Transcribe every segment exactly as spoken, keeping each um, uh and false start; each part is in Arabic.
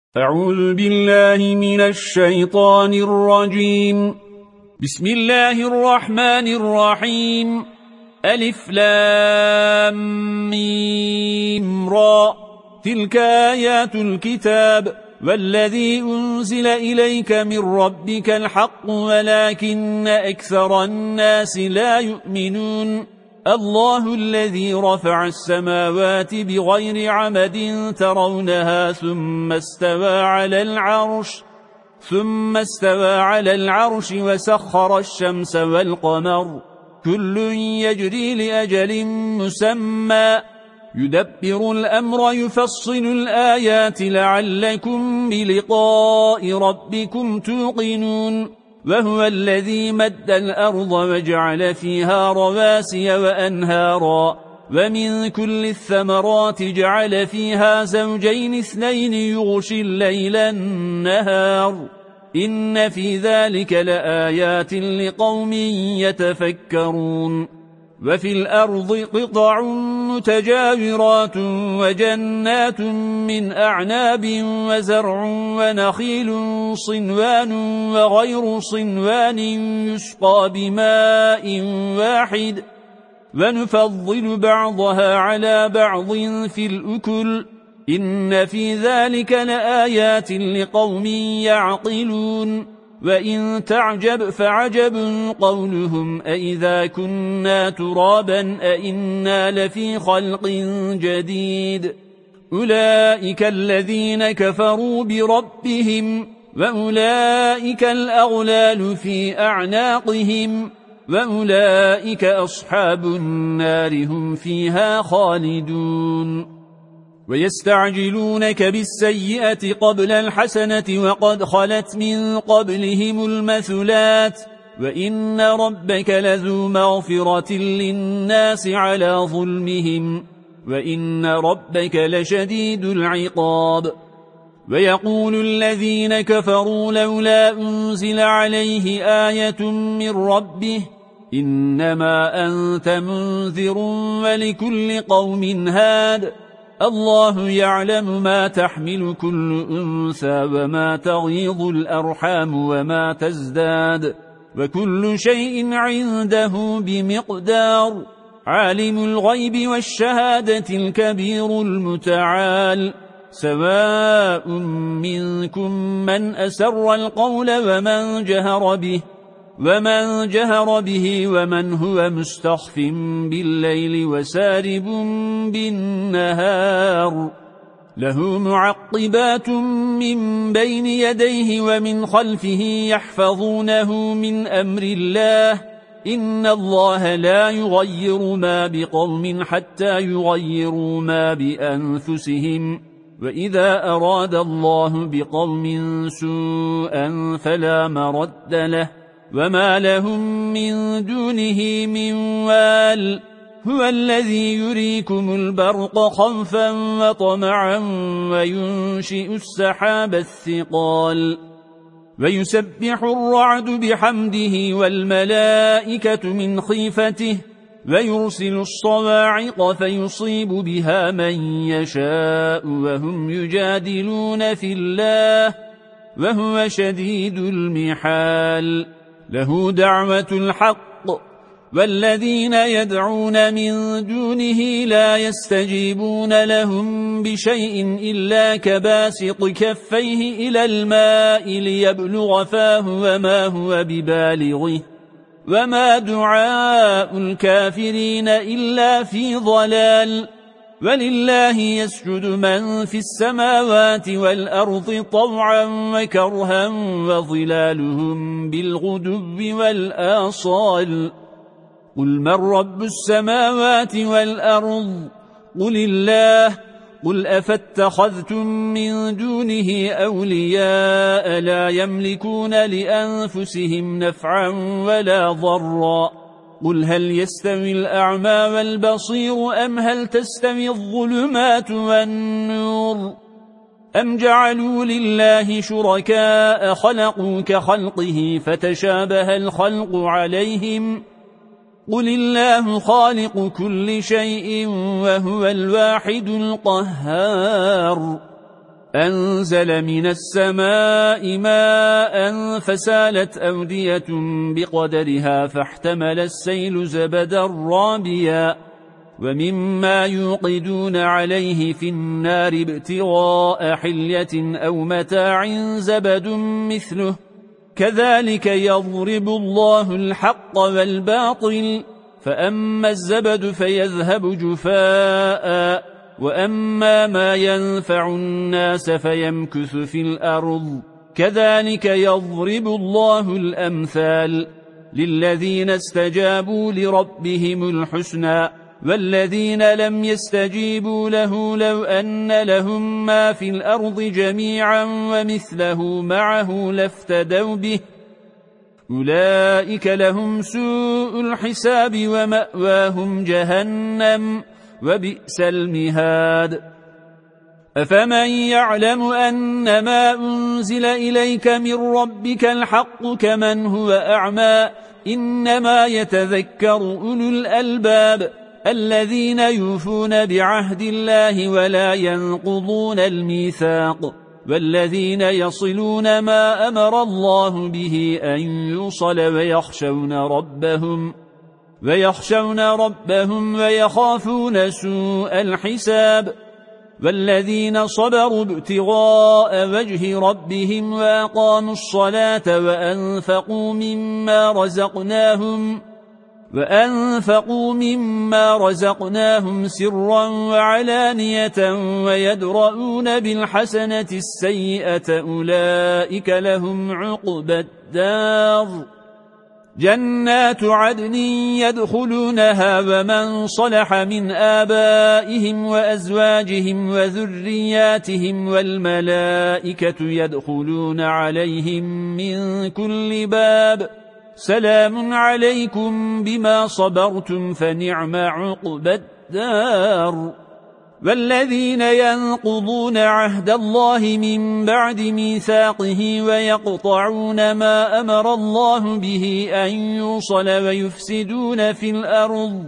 أعوذ بالله من الشيطان الرجيم. بسم الله الرحمن الرحيم. ألف لام ميم را. تلك آيات الكتاب والذي أنزل إليك من ربك الحق ولكن أكثر الناس لا يؤمنون. الله الذي رفع السماوات بغير عمد ترونها ثم استوى على العرش ثم استوى على العرش وسخر الشمس والقمر كل يجري لأجل مسمى يدبر الأمر يفصل الآيات لعلكم بلقاء ربكم توقنون. وهو الذي مد الأرض وجعل فيها رواسي وأنهارا ومن كل الثمرات جعل فيها زوجين اثنين يغشي الليل النهار إن في ذلك لآيات لقوم يتفكرون. وفي الأرض قطع متجاورات وجنات من أعناب وزرع ونخيل صنوان وغير صنوان يسقى بماء واحد ونفضل بعضها على بعض في الأكل إن في ذلك لآيات لقوم يعقلون. وإن تعجب فعجب قولهم أئذا كنا ترابا أئنا لفي خلق جديد. أولئك الذين كفروا بربهم وأولئك الأغلال في أعناقهم وأولئك أصحاب النار هم فيها خالدون. ويستعجلونك بالسيئة قبل الحسنة وقد خلت من قبلهم المثلات وإن ربك لذو مغفرة للناس على ظلمهم وإن ربك لشديد العقاب. ويقول الذين كفروا لولا أنزل عليه آية من ربه إنما أنت منذر ولكل قوم هاد. الله يعلم ما تحمل كل أنثى وما تغيض الأرحام وما تزداد وكل شيء عنده بمقدار. عالم الغيب والشهادة الكبير المتعال. سواء منكم من أسر القول ومن جهر به ومن جهر به ومن هو مستخف بالليل وسارب بالنهار. له معقبات من بين يديه ومن خلفه يحفظونه من أمر الله إن الله لا يغير ما بقوم حتى يغيروا ما بأنفسهم وإذا أراد الله بقوم سوءا فلا مرد له وما لهم من دونه من وال. هو الذي يريكم البرق خوفا وطمعا وينشئ السحاب الثقال. ويسبح الرعد بحمده والملائكة من خيفته ويرسل الصواعق فيصيب بها من يشاء وهم يجادلون في الله وهو شديد المحال. له دعوة الحق والذين يدعون من دونه لا يستجيبون لهم بشيء إلا كباسط كفيه إلى الماء ليبلغ فاه وما هو ببالغه وما دعاء الكافرين إلا في ضلال. ولله يسجد من في السماوات والأرض طوعا وكرها وظلالهم بالغدو والآصال. قل من رب السماوات والأرض قل الله. قل أفاتخذتم من دونه أولياء لا يملكون لأنفسهم نفعا ولا ضرا. قل هل يستوي الأعمى والبصير أم هل تستوي الظلمات والنور أم جعلوا لله شركاء خلقوا كخلقه فتشابه الخلق عليهم قل الله خالق كل شيء وهو الواحد القهار. أنزل من السماء ماء فسالت أودية بقدرها فاحتمل السيل زبدا رابيا ومما يوقدون عليه في النار ابتغاء حلية أو متاع زبد مثله كذلك يضرب الله الحق والباطل فأما الزبد فيذهب جفاء وأما ما ينفع الناس فيمكث في الأرض كذلك يضرب الله الأمثال للذين استجابوا لربهم الحسنى والذين لم يستجيبوا له لو أن لهم ما في الأرض جميعا ومثله معه لافتدوا به أولئك لهم سوء الحساب ومأواهم جهنم وبئس المهاد أفمن يعلم أن ما أنزل إليك من ربك الحق كمن هو أعمى إنما يتذكر أولو الألباب الذين يوفون بعهد الله ولا ينقضون الميثاق والذين يصلون ما أمر الله به أن يوصل ويخشون ربهم ويخشون ربهم ويخافون سوء الحساب والذين صبروا ابتغاء وجه ربهم وأقاموا الصلاة وأنفقوا مما رزقناهم وأنفقوا مما رزقناهم سرا وعلانية ويدرؤون بالحسنة السيئة أولئك لهم عقبى الدار جنات عدن يدخلونها ومن صلح من آبائهم وأزواجهم وذرياتهم والملائكة يدخلون عليهم من كل باب سلام عليكم بما صبرتم فنعم عقبى الدار والذين ينقضون عهد الله من بعد ميثاقه ويقطعون ما أمر الله به أن يوصل ويفسدون في الأرض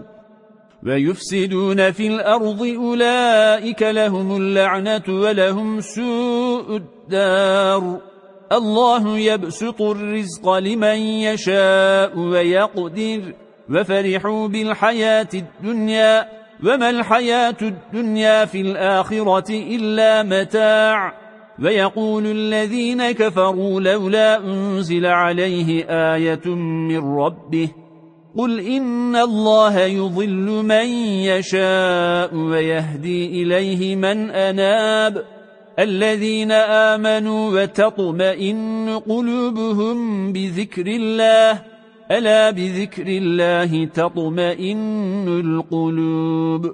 ويفسدون في الأرض أولئك لهم اللعنة ولهم سوء الدار الله يبسط الرزق لمن يشاء ويقدر وفرحوا بالحياة الدنيا وما الحياة الدنيا في الآخرة إلا متاع ويقول الذين كفروا لولا أنزل عليه آية من ربه قل إن الله يضل من يشاء ويهدي إليه من أناب الذين آمنوا وتطمئن قلوبهم بذكر الله ألا بذكر الله تطمئن القلوب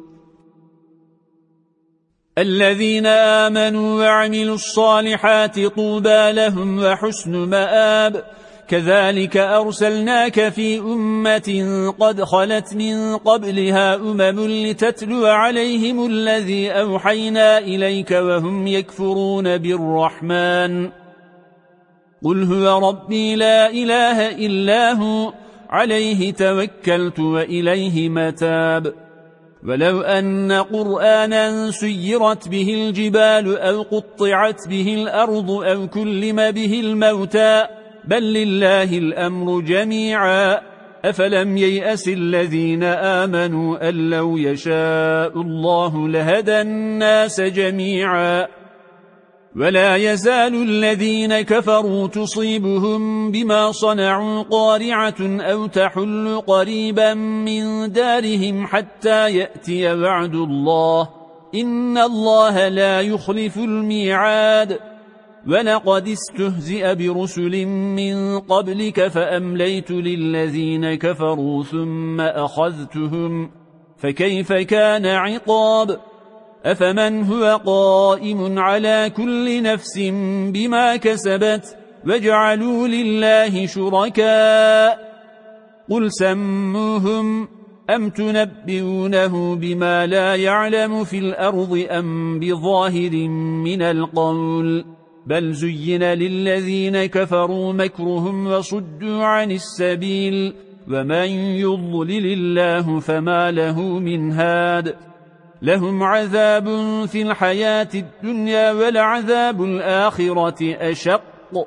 الذين آمنوا وعملوا الصالحات طوبى لهم وحسن مآب كذلك أرسلناك في أمة قد خلت من قبلها أمم لتتلو عليهم الذي أوحينا إليك وهم يكفرون بالرحمن قل هو ربي لا إله إلا هو عليه توكلت وإليه متاب ولو أن قرآنا سيرت به الجبال أو قطعت به الأرض أو كلم به الموتى بل لله الأمر جميعا أفلم ييأس الذين آمنوا أن لو يشاء الله لهدى الناس جميعا ولا يزال الذين كفروا تصيبهم بما صنعوا قارعة أو تحل قريبا من دارهم حتى يأتي وعد الله إن الله لا يخلف الميعاد ولقد استهزئ برسل من قبلك فأمليت للذين كفروا ثم أخذتهم فكيف كان عقاب أفمن هو قائم على كل نفس بما كسبت وجعلوا لله شركاء قل سموهم أم تنبئونه بما لا يعلم في الأرض أم بظاهر من القول بل زين للذين كفروا مكرهم وصدوا عن السبيل ومن يضلل الله فما له من هاد لهم عذاب في الحياة الدنيا ولعذاب الآخرة أشق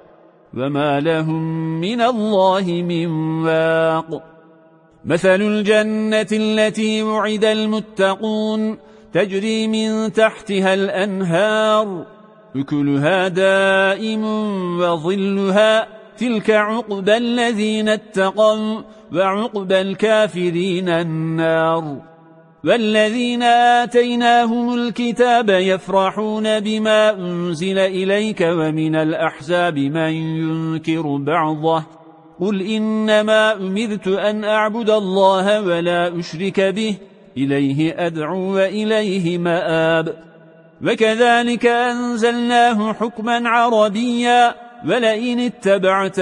وما لهم من الله من واق. مثل الجنة التي وعد المتقون تجري من تحتها الأنهار أكلها دائم وظلها تلك عقبى الذين اتقوا وعقبى الكافرين النار. والذين آتيناهم الكتاب يفرحون بما أنزل إليك ومن الأحزاب من ينكر بعضه قل إنما أمرت أن أعبد الله ولا أشرك به إليه أدعو وإليه مآب. وكذلك أنزلناه حكما عربيا ولئن اتبعت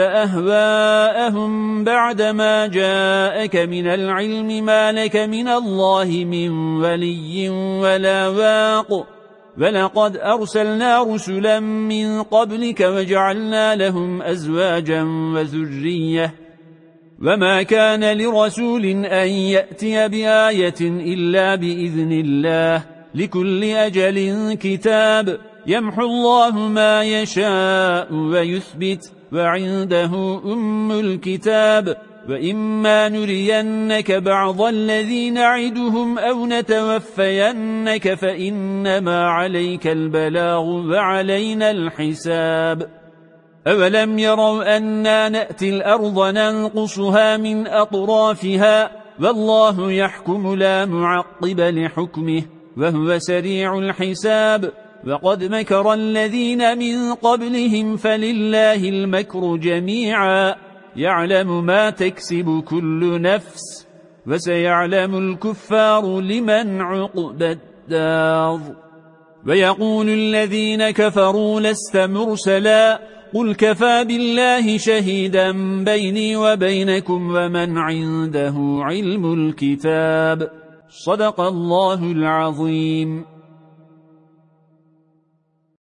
أهواءهم بعدما جاءك من العلم ما لك من الله من ولي ولا واق. ولقد أرسلنا رسلا من قبلك وجعلنا لهم أزواجا وذرية وما كان لرسول أن يأتي بآية إلا بإذن الله لكل أجل كتاب يمحو الله ما يشاء ويثبت وعنده أم الكتاب. وإما نرينك بعض الذين نعدهم أو نتوفينك فإنما عليك البلاغ وعلينا الحساب. أولم يروا أنا نأتي الأرض ننقصها من أطرافها والله يحكم لا معقب لحكمه وهو سريع الحساب. وقد مكر الذين من قبلهم فلله المكر جميعا يعلم ما تكسب كل نفس وسيعلم الكفار لمن عقبى الدار. ويقول الذين كفروا لست مرسلا قل كفى بالله شهيدا بيني وبينكم ومن عنده علم الكتاب. صدق الله العظيم.